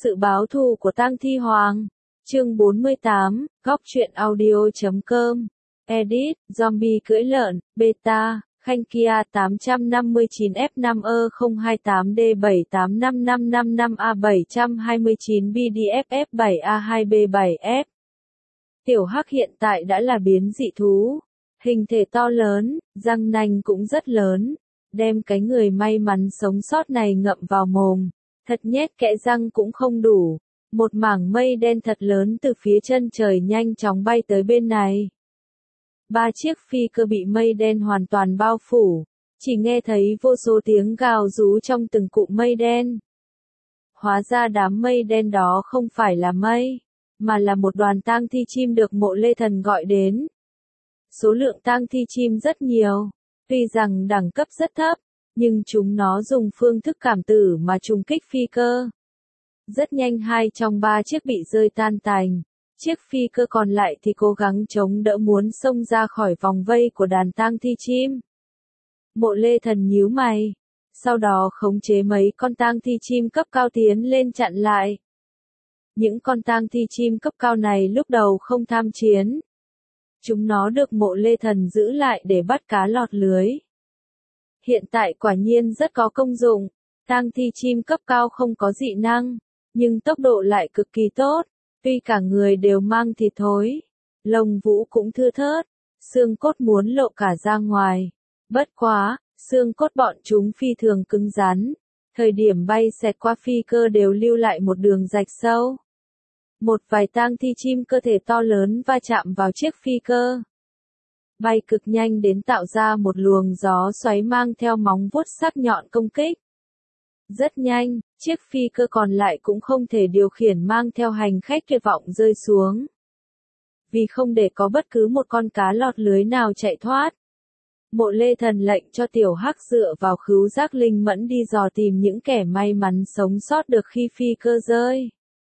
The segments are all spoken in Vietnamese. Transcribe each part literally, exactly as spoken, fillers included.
Sự báo thù của tang thi hoàng. Chương bốn mươi tám, góc truyện audio chấm com. Edit, zombie cưỡi lợn, beta, Khanh Kia tám năm chín F năm E không hai tám D bảy tám năm năm năm năm A bảy hai chín B D F F bảy A hai B bảy F. Tiểu Hắc hiện tại đã là biến dị thú. Hình thể to lớn, răng nanh cũng rất lớn. Đem cái người may mắn sống sót này ngậm vào mồm. Thật nhét kẽ răng cũng không đủ. Một mảng mây đen thật lớn từ phía chân trời nhanh chóng bay tới bên này. Ba chiếc phi cơ bị mây đen hoàn toàn bao phủ. Chỉ nghe thấy vô số tiếng gào rú trong từng cụm mây đen. Hóa ra đám mây đen đó không phải là mây, mà là một đoàn tang thi chim được Mộ Lê Thần gọi đến. Số lượng tang thi chim rất nhiều. Tuy rằng đẳng cấp rất thấp, nhưng chúng nó dùng phương thức cảm tử mà trùng kích phi cơ. Rất nhanh hai trong ba chiếc bị rơi tan tành. Chiếc phi cơ còn lại thì cố gắng chống đỡ muốn xông ra khỏi vòng vây của đàn tang thi chim. Mộ Lê Thần nhíu mày. Sau đó khống chế mấy con tang thi chim cấp cao tiến lên chặn lại. Những con tang thi chim cấp cao này lúc đầu không tham chiến. Chúng nó được Mộ Lê Thần giữ lại để bắt cá lọt lưới. Hiện tại quả nhiên rất có công dụng. Tang thi chim cấp cao không có dị năng, nhưng tốc độ lại cực kỳ tốt. Tuy cả người đều mang thịt thối, lông vũ cũng thưa thớt, xương cốt muốn lộ cả ra ngoài. Bất quá, xương cốt bọn chúng phi thường cứng rắn. Thời điểm bay xẹt qua phi cơ đều lưu lại một đường rạch sâu. Một vài tang thi chim cơ thể to lớn va chạm vào chiếc phi cơ. Bay cực nhanh đến tạo ra một luồng gió xoáy mang theo móng vuốt sắc nhọn công kích. Rất nhanh, chiếc phi cơ còn lại cũng không thể điều khiển mang theo hành khách tuyệt vọng rơi xuống. Vì không để có bất cứ một con cá lọt lưới nào chạy thoát. Mộ Lê Thần lệnh cho Tiểu Hắc dựa vào khứu giác linh mẫn đi dò tìm những kẻ may mắn sống sót được khi phi cơ rơi.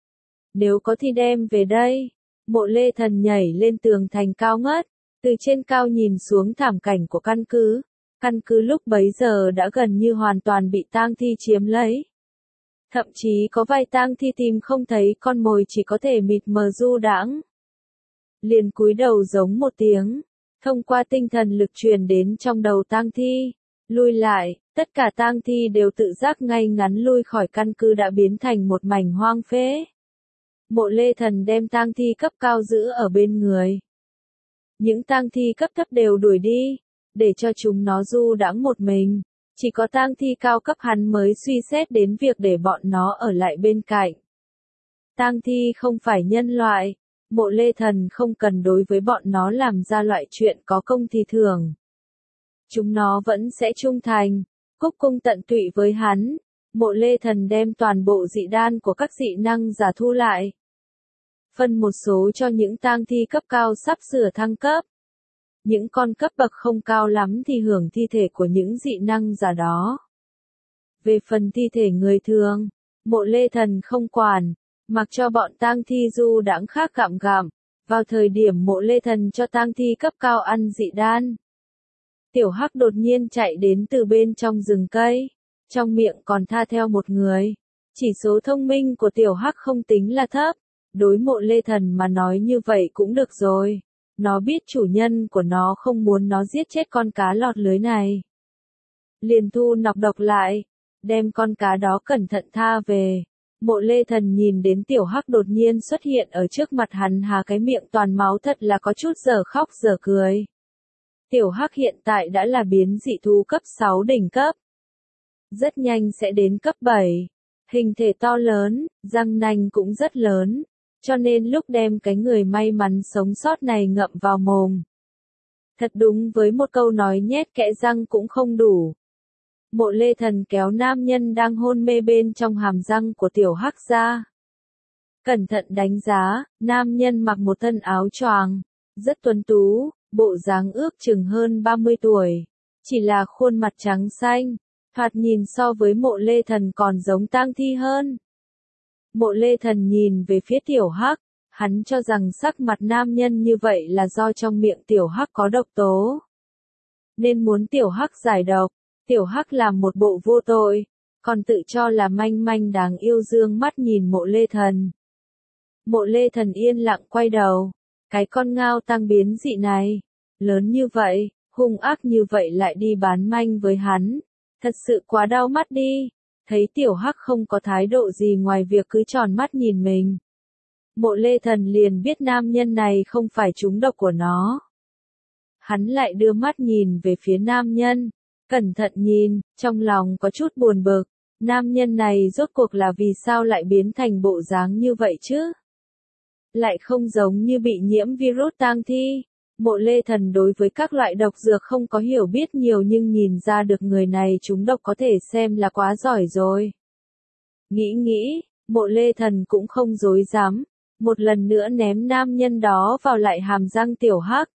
Nếu có thì đem về đây. Mộ Lê Thần nhảy lên tường thành cao ngất, từ trên cao nhìn xuống thảm cảnh của căn cứ. Căn cứ lúc bấy giờ đã gần như hoàn toàn bị tang thi chiếm lấy. Thậm chí có vài tang thi tìm không thấy con mồi chỉ có thể mịt mờ du đãng. Liền cúi đầu giống một tiếng, thông qua tinh thần lực truyền đến trong đầu tang thi. Lui lại, tất cả tang thi đều tự giác ngay ngắn lui khỏi căn cứ đã biến thành một mảnh hoang phế. Mộ Lê Thần đem tang thi cấp cao giữ ở bên người. Những tang thi cấp thấp đều đuổi đi, để cho chúng nó du đãng một mình. Chỉ có tang thi cao cấp hắn mới suy xét đến việc để bọn nó ở lại bên cạnh. Tang thi không phải nhân loại, Mộ Lê Thần không cần đối với bọn nó làm ra loại chuyện có công thì thưởng. Chúng nó vẫn sẽ trung thành, cúc cung tận tụy với hắn. Mộ Lê Thần đem toàn bộ dị đan của các dị năng giả thu lại. Phân một số cho những tang thi cấp cao sắp sửa thăng cấp. Những con cấp bậc không cao lắm thì hưởng thi thể của những dị năng giả đó. Về phần thi thể người thường, Mộ Lê Thần không quản, mặc cho bọn tang thi du đãng khác gặm gặm. Vào thời điểm Mộ Lê Thần cho tang thi cấp cao ăn dị đan, Tiểu Hắc đột nhiên chạy đến từ bên trong rừng cây, trong miệng còn tha theo một người. Chỉ số thông minh của Tiểu Hắc không tính là thấp, đối Mộ Lê Thần mà nói như vậy cũng được rồi. Nó biết chủ nhân của nó không muốn nó giết chết con cá lọt lưới này. Liền thu nọc độc lại, đem con cá đó cẩn thận tha về. Mộ Lê Thần nhìn đến Tiểu Hắc đột nhiên xuất hiện ở trước mặt hắn há cái miệng toàn máu thật là có chút dở khóc dở cười. Tiểu Hắc hiện tại đã là biến dị thú cấp sáu đỉnh cấp. Rất nhanh sẽ đến cấp bảy. Hình thể to lớn, răng nanh cũng rất lớn. Cho nên lúc đem cái người may mắn sống sót này ngậm vào mồm. Thật đúng với một câu nói nhét kẽ răng cũng không đủ. Mộ Lê Thần kéo nam nhân đang hôn mê bên trong hàm răng của Tiểu Hắc ra. Cẩn thận đánh giá, nam nhân mặc một thân áo choàng, rất tuấn tú, bộ dáng ước chừng hơn ba mươi tuổi. Chỉ là khuôn mặt trắng xanh, thoạt nhìn so với Mộ Lê Thần còn giống tang thi hơn. Mộ Lê Thần nhìn về phía Tiểu Hắc, hắn cho rằng sắc mặt nam nhân như vậy là do trong miệng Tiểu Hắc có độc tố. Nên muốn Tiểu Hắc giải độc, Tiểu Hắc làm một bộ vô tội, còn tự cho là manh manh đáng yêu dương mắt nhìn Mộ Lê Thần. Mộ Lê Thần yên lặng quay đầu, cái con ngao tăng biến dị này, lớn như vậy, hung ác như vậy lại đi bán manh với hắn, thật sự quá đau mắt đi. Thấy Tiểu Hắc không có thái độ gì ngoài việc cứ tròn mắt nhìn mình, Mộ Lê Thần liền biết nam nhân này không phải trúng độc của nó. Hắn lại đưa mắt nhìn về phía nam nhân, cẩn thận nhìn, trong lòng có chút buồn bực, nam nhân này rốt cuộc là vì sao lại biến thành bộ dáng như vậy chứ? Lại không giống như bị nhiễm virus tang thi. Mộ Lê Thần đối với các loại độc dược không có hiểu biết nhiều nhưng nhìn ra được người này trúng độc có thể xem là quá giỏi rồi. Nghĩ nghĩ, Mộ Lê Thần cũng không dối dám, một lần nữa ném nam nhân đó vào lại hàm răng Tiểu Hắc.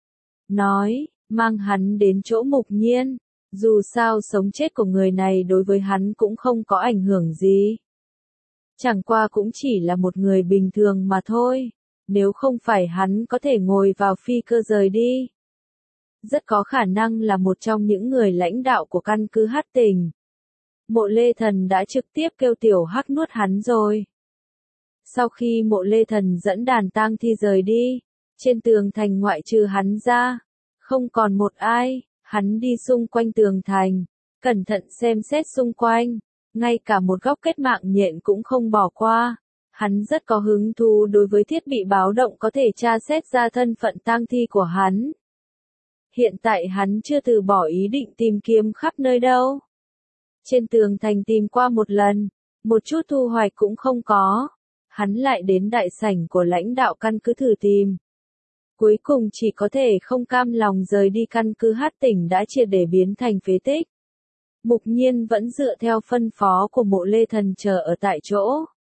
Nói, mang hắn đến chỗ Mục Nhiên, dù sao sống chết của người này đối với hắn cũng không có ảnh hưởng gì. Chẳng qua cũng chỉ là một người bình thường mà thôi. Nếu không phải hắn có thể ngồi vào phi cơ rời đi, rất có khả năng là một trong những người lãnh đạo của căn cứ Hát Tỉnh. Mộ Lê Thần đã trực tiếp kêu Tiểu Hắc nuốt hắn rồi. Sau khi Mộ Lê Thần dẫn đàn tang thi rời đi, trên tường thành ngoại trừ hắn ra, không còn một ai. Hắn đi xung quanh tường thành, cẩn thận xem xét xung quanh, ngay cả một góc kết mạng nhện cũng không bỏ qua. Hắn rất có hứng thú đối với thiết bị báo động có thể tra xét ra thân phận tang thi của hắn. Hiện tại hắn chưa từ bỏ ý định tìm kiếm khắp nơi đâu. Trên tường thành tìm qua một lần, một chút thu hoạch cũng không có. Hắn lại đến đại sảnh của lãnh đạo căn cứ thử tìm. Cuối cùng chỉ có thể không cam lòng rời đi căn cứ Hát Tỉnh đã triệt để biến thành phế tích. Mục Nhiên vẫn dựa theo phân phó của Mộ Lê Thần chờ ở tại chỗ.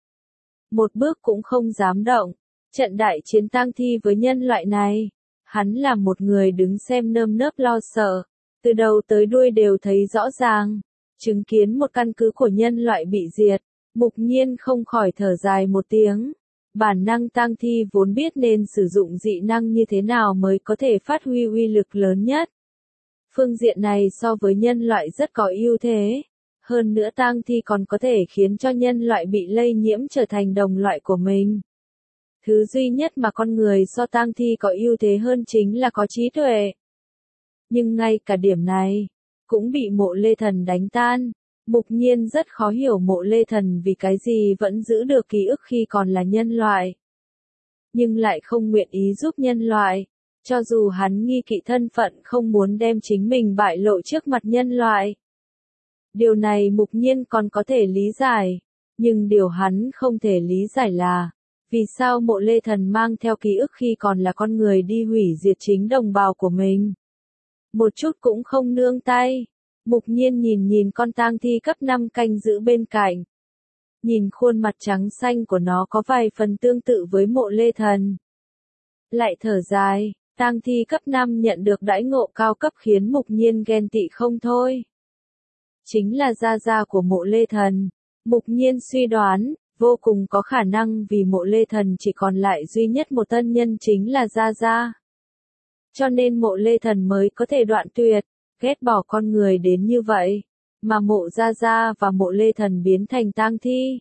Một bước cũng không dám động. Trận đại chiến tang thi với nhân loại này, hắn là một người đứng xem nơm nớp lo sợ, từ đầu tới đuôi đều thấy rõ ràng, chứng kiến một căn cứ của nhân loại bị diệt, Mục Nhiên không khỏi thở dài một tiếng. Bản năng tang thi vốn biết nên sử dụng dị năng như thế nào mới có thể phát huy uy lực lớn nhất. Phương diện này so với nhân loại rất có ưu thế. Hơn nữa tang thi còn có thể khiến cho nhân loại bị lây nhiễm trở thành đồng loại của mình. Thứ duy nhất mà con người so tang thi có ưu thế hơn chính là có trí tuệ. Nhưng ngay cả điểm này, cũng bị Mộ Lê Thần đánh tan. Mục Nhiên rất khó hiểu Mộ Lê Thần vì cái gì vẫn giữ được ký ức khi còn là nhân loại. Nhưng lại không nguyện ý giúp nhân loại. Cho dù hắn nghi kỵ thân phận không muốn đem chính mình bại lộ trước mặt nhân loại. Điều này Mục Nhiên còn có thể lý giải. Nhưng điều hắn không thể lý giải là, vì sao Mộ Lê Thần mang theo ký ức khi còn là con người đi hủy diệt chính đồng bào của mình. Một chút cũng không nương tay. Mục Nhiên nhìn nhìn con tang thi cấp năm canh giữ bên cạnh. Nhìn khuôn mặt trắng xanh của nó có vài phần tương tự với Mộ Lê Thần. Lại thở dài, tang thi cấp năm nhận được đãi ngộ cao cấp khiến Mục Nhiên ghen tị không thôi. Chính là gia gia của Mộ Lê Thần. Mục Nhiên suy đoán, vô cùng có khả năng vì Mộ Lê Thần chỉ còn lại duy nhất một tân nhân chính là gia gia. Cho nên Mộ Lê Thần mới có thể đoạn tuyệt, ghét bỏ con người đến như vậy, mà Mộ gia gia và Mộ Lê Thần biến thành tang thi.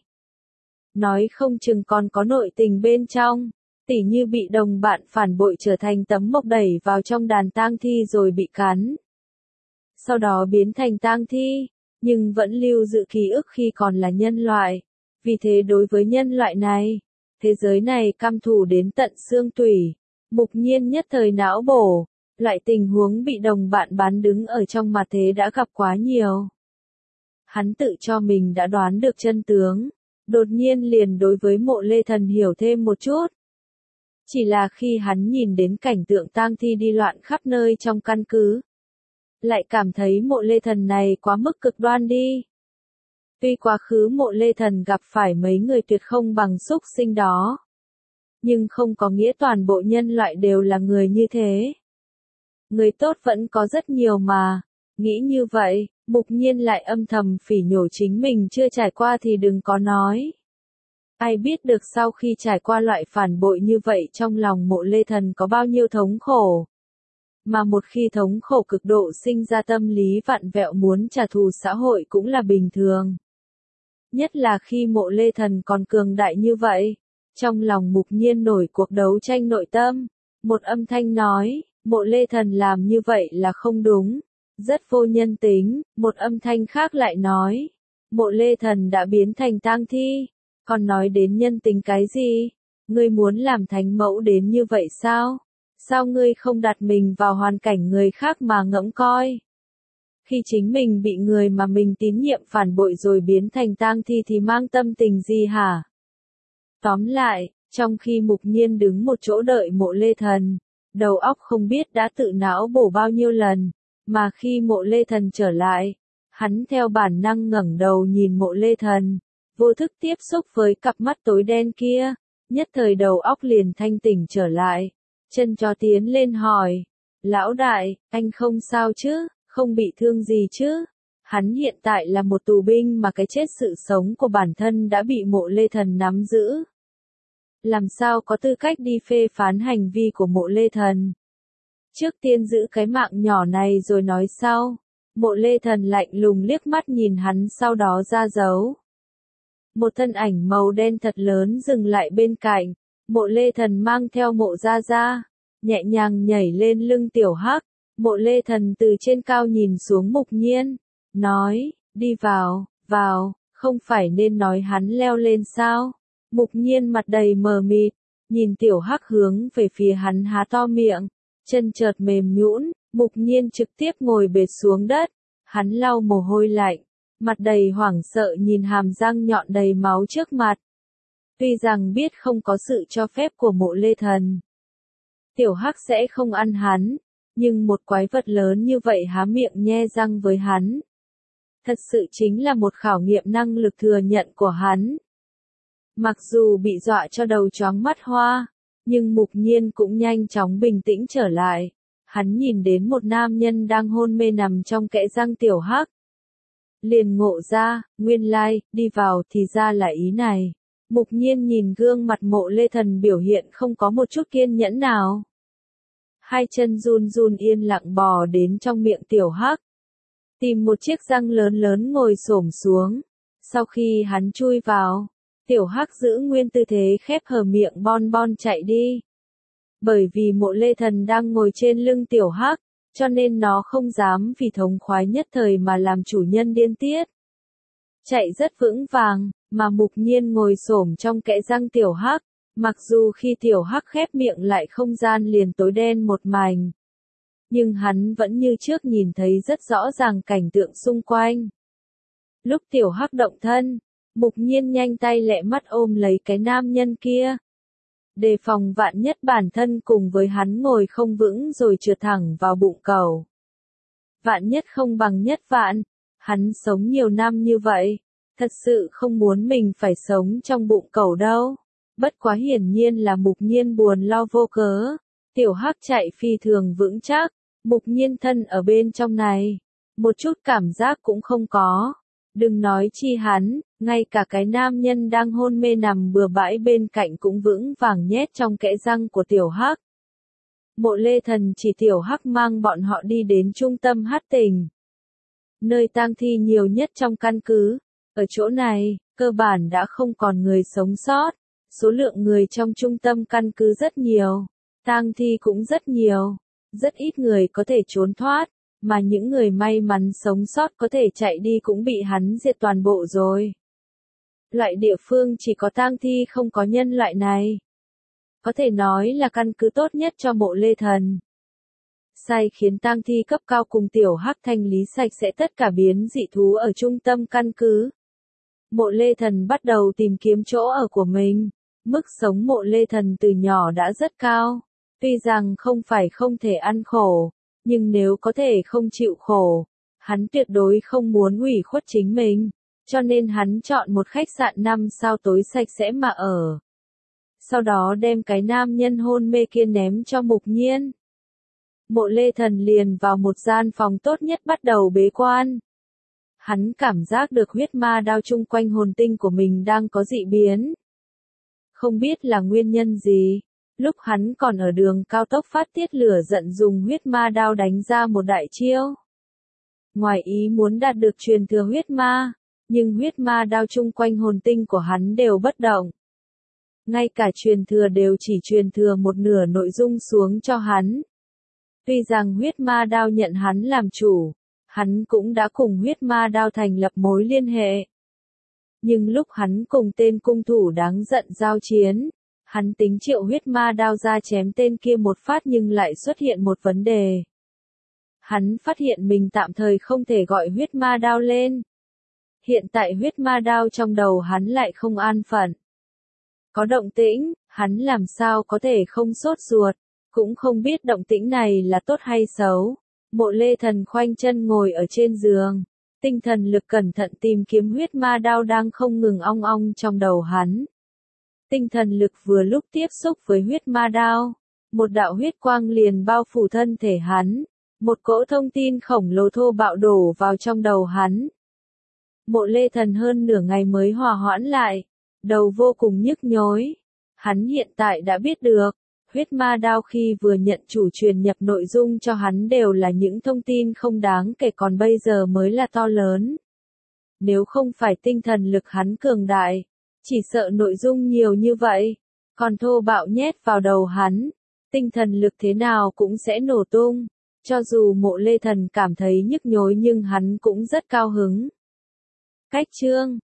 Nói không chừng còn có nội tình bên trong, tỉ như bị đồng bạn phản bội trở thành tấm mộc đẩy vào trong đàn tang thi rồi bị cắn. Sau đó biến thành tang thi, nhưng vẫn lưu giữ ký ức khi còn là nhân loại. Vì thế đối với nhân loại này, thế giới này căm thù đến tận xương tủy. Mục Nhiên nhất thời não bổ, loại tình huống bị đồng bạn bán đứng ở trong mặt thế đã gặp quá nhiều. Hắn tự cho mình đã đoán được chân tướng, đột nhiên liền đối với Mộ Lê Thần hiểu thêm một chút. Chỉ là khi hắn nhìn đến cảnh tượng tang thi đi loạn khắp nơi trong căn cứ, lại cảm thấy Mộ Lê Thần này quá mức cực đoan đi. Tuy quá khứ Mộ Lê Thần gặp phải mấy người tuyệt không bằng súc sinh đó, nhưng không có nghĩa toàn bộ nhân loại đều là người như thế. Người tốt vẫn có rất nhiều mà. Nghĩ như vậy, Mục Nhiên lại âm thầm phỉ nhổ chính mình chưa trải qua thì đừng có nói. Ai biết được sau khi trải qua loại phản bội như vậy trong lòng Mộ Lê Thần có bao nhiêu thống khổ. Mà một khi thống khổ cực độ sinh ra tâm lý vặn vẹo muốn trả thù xã hội cũng là bình thường. nhất là khi Mộ Lê Thần còn cường đại như vậy. Trong lòng Mục Nhiên nổi cuộc đấu tranh nội tâm, một âm thanh nói, Mộ Lê Thần làm như vậy là không đúng, rất vô nhân tính, một âm thanh khác lại nói, Mộ Lê Thần đã biến thành tang thi, còn nói đến nhân tính cái gì? Ngươi muốn làm thánh mẫu đến như vậy sao? Sao ngươi không đặt mình vào hoàn cảnh người khác mà ngẫm coi? Khi chính mình bị người mà mình tín nhiệm phản bội rồi biến thành tang thi thì mang tâm tình gì hả? Tóm lại, trong khi Mục Nhiên đứng một chỗ đợi Mộ Lê Thần, đầu óc không biết đã tự não bổ bao nhiêu lần, mà khi Mộ Lê Thần trở lại, hắn theo bản năng ngẩng đầu nhìn Mộ Lê Thần, vô thức tiếp xúc với cặp mắt tối đen kia, nhất thời đầu óc liền thanh tỉnh trở lại, chân chó tiến lên hỏi, lão đại, anh không sao chứ, không bị thương gì chứ? Hắn hiện tại là một tù binh mà cái chết sự sống của bản thân đã bị Mộ Lê Thần nắm giữ. Làm sao có tư cách đi phê phán hành vi của Mộ Lê Thần? Trước tiên giữ cái mạng nhỏ này rồi nói sau. Mộ Lê Thần lạnh lùng liếc mắt nhìn hắn sau đó ra dấu. Một thân ảnh màu đen thật lớn dừng lại bên cạnh, Mộ Lê Thần mang theo Mộ Gia Gia, nhẹ nhàng nhảy lên lưng Tiểu Hắc. Mộ Lê Thần từ trên cao nhìn xuống Mục Nhiên, nói, đi vào, vào, không phải nên nói hắn leo lên sao? Mục Nhiên mặt đầy mờ mịt, nhìn Tiểu Hắc hướng về phía hắn há to miệng, chân chợt mềm nhũn, Mục Nhiên trực tiếp ngồi bệt xuống đất, hắn lau mồ hôi lạnh, mặt đầy hoảng sợ nhìn hàm răng nhọn đầy máu trước mặt. Tuy rằng biết không có sự cho phép của Mộ Lê Thần, Tiểu Hắc sẽ không ăn hắn, nhưng một quái vật lớn như vậy há miệng nhe răng với hắn. Thật sự chính là một khảo nghiệm năng lực thừa nhận của hắn. Mặc dù bị dọa cho đầu chóng mắt hoa, nhưng Mục Nhiên cũng nhanh chóng bình tĩnh trở lại. Hắn nhìn đến một nam nhân đang hôn mê nằm trong kẽ răng Tiểu Hắc. Liền ngộ ra, nguyên lai, like, đi vào thì ra là ý này. Mục Nhiên nhìn gương mặt Mộ Lê Thần biểu hiện không có một chút kiên nhẫn nào. Hai chân run run yên lặng bò đến trong miệng Tiểu Hắc. Tìm một chiếc răng lớn lớn ngồi xổm xuống. Sau khi hắn chui vào, Tiểu Hắc giữ nguyên tư thế khép hờ miệng bon bon chạy đi. Bởi vì Mộ Lê Thần đang ngồi trên lưng Tiểu Hắc, cho nên nó không dám vì thống khoái nhất thời mà làm chủ nhân điên tiết. Chạy rất vững vàng, mà Mục Nhiên ngồi xổm trong kẽ răng Tiểu Hắc, mặc dù khi Tiểu Hắc khép miệng lại không gian liền tối đen một mảnh. Nhưng hắn vẫn như trước nhìn thấy rất rõ ràng cảnh tượng xung quanh. Lúc Tiểu Hắc động thân, Mục Nhiên nhanh tay lẹ mắt ôm lấy cái nam nhân kia. Đề phòng vạn nhất bản thân cùng với hắn ngồi không vững rồi trượt thẳng vào bụng cẩu. Vạn nhất không bằng nhất vạn, hắn sống nhiều năm như vậy, thật sự không muốn mình phải sống trong bụng cẩu đâu. Bất quá hiển nhiên là Mục Nhiên buồn lo vô cớ. Tiểu Hắc chạy phi thường vững chắc, Mục Nhiên thân ở bên trong này, một chút cảm giác cũng không có. Đừng nói chi hắn, ngay cả cái nam nhân đang hôn mê nằm bừa bãi bên cạnh cũng vững vàng nhét trong kẽ răng của Tiểu Hắc. Mộ Lê Thần chỉ Tiểu Hắc mang bọn họ đi đến trung tâm hát tỉnh, nơi tang thi nhiều nhất trong căn cứ. Ở chỗ này, cơ bản đã không còn người sống sót, số lượng người trong trung tâm căn cứ rất nhiều, tang thi cũng rất nhiều, rất ít người có thể trốn thoát. Mà những người may mắn sống sót có thể chạy đi cũng bị hắn diệt toàn bộ rồi. Loại địa phương chỉ có tang thi không có nhân loại này. Có thể nói là căn cứ tốt nhất cho Mộ Lê Thần. Sai khiến tang thi cấp cao cùng Tiểu Hắc thanh lý sạch sẽ tất cả biến dị thú ở trung tâm căn cứ. Mộ Lê Thần bắt đầu tìm kiếm chỗ ở của mình. Mức sống Mộ Lê Thần từ nhỏ đã rất cao. Tuy rằng không phải không thể ăn khổ, nhưng nếu có thể không chịu khổ, hắn tuyệt đối không muốn ủy khuất chính mình, cho nên hắn chọn một khách sạn năm sao tối sạch sẽ mà ở. Sau đó đem cái nam nhân hôn mê kia ném cho Mục Nhiên. Mộ Lê Thần liền vào một gian phòng tốt nhất bắt đầu bế quan. Hắn cảm giác được huyết ma đao chung quanh hồn tinh của mình đang có dị biến. Không biết là nguyên nhân gì. Lúc hắn còn ở đường cao tốc phát tiết lửa giận dùng huyết ma đao đánh ra một đại chiêu. Ngoài ý muốn đạt được truyền thừa huyết ma, Nhưng huyết ma đao chung quanh hồn tinh của hắn đều bất động. Ngay cả truyền thừa đều chỉ truyền thừa một nửa nội dung xuống cho hắn. Tuy rằng huyết ma đao nhận hắn làm chủ, hắn cũng đã cùng huyết ma đao thành lập mối liên hệ. Nhưng lúc hắn cùng tên cung thủ đáng giận giao chiến, hắn tính triệu huyết ma đao ra chém tên kia một phát nhưng lại xuất hiện một vấn đề. Hắn phát hiện mình tạm thời không thể gọi huyết ma đao lên. Hiện tại huyết ma đao trong đầu hắn lại không an phận. Có động tĩnh, hắn làm sao có thể không sốt ruột, cũng không biết động tĩnh này là tốt hay xấu. Mộ Lê Thần khoanh chân ngồi ở trên giường, tinh thần lực cẩn thận tìm kiếm huyết ma đao đang không ngừng ong ong trong đầu hắn. Tinh thần lực vừa lúc tiếp xúc với huyết ma đao, một đạo huyết quang liền bao phủ thân thể hắn, một cỗ thông tin khổng lồ thô bạo đổ vào trong đầu hắn. Mộ Lê Thần hơn nửa ngày mới hòa hoãn lại, đầu vô cùng nhức nhối. Hắn hiện tại đã biết được, huyết ma đao khi vừa nhận chủ truyền nhập nội dung cho hắn đều là những thông tin không đáng kể, còn bây giờ mới là to lớn. Nếu không phải tinh thần lực hắn cường đại, chỉ sợ nội dung nhiều như vậy, còn thô bạo nhét vào đầu hắn, tinh thần lực thế nào cũng sẽ nổ tung. Cho dù Mộ Lê Thần cảm thấy nhức nhối nhưng hắn cũng rất cao hứng. Cách chương